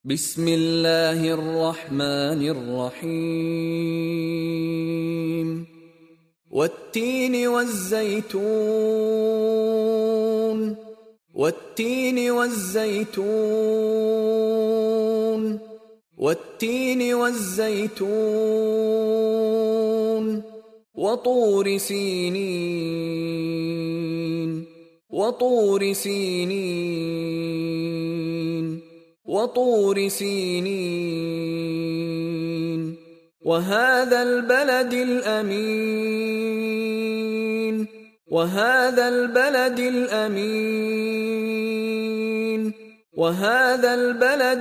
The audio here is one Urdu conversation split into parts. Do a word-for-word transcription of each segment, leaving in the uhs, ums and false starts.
بسم الله الرحمن الرحيم والتين والزيتون والتين والزيتون والتين والزيتون وطور سينين وطور سينين وطور سينين وهذا البلد الأمين وهذا البلد الأمين وهذا البلد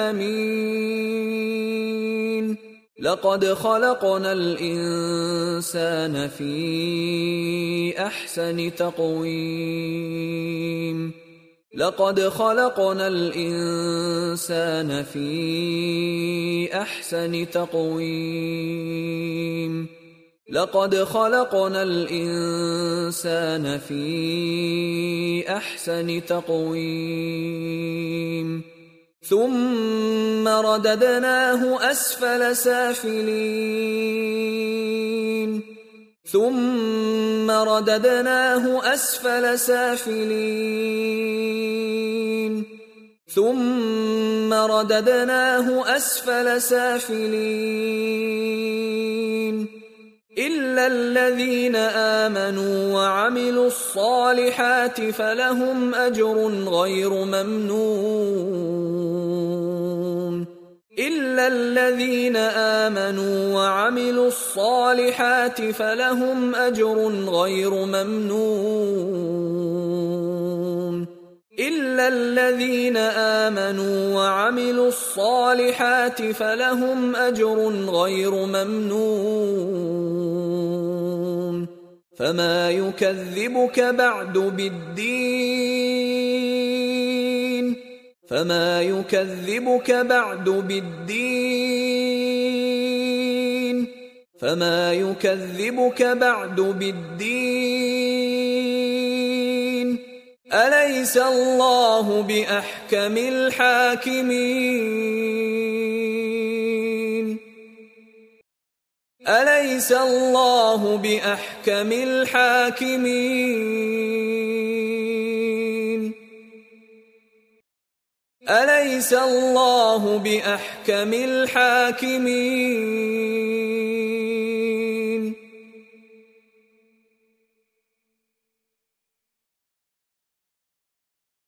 الأمين لقد خلقنا الإنسان في أحسن تقويم لقد خلقنا الإنسان في أحسن تقويم لقد خلقنا الإنسان في أحسن تقويم ثم رددناه أسفل سافلين ثم رددناه أسفل سافلين ثم رددناه أسفل سافلين إلا الذين آمنوا وعملوا الصالحات فلهم أجر غير ممنون إلا الذين آمنوا وعملوا الصالحات فلهم أجر غير ممنون إلا الذين آمنوا وعملوا الصالحات فلهم أجر غير ممنون فما يكذبك بعد بالدين فما يكذبك بعد بالدين فما يكذبك بعد بالدين أليس الله بأحكم الحاكمين أليس الله بأحكم الحاكمين أليس الله بأحكم الحاكمين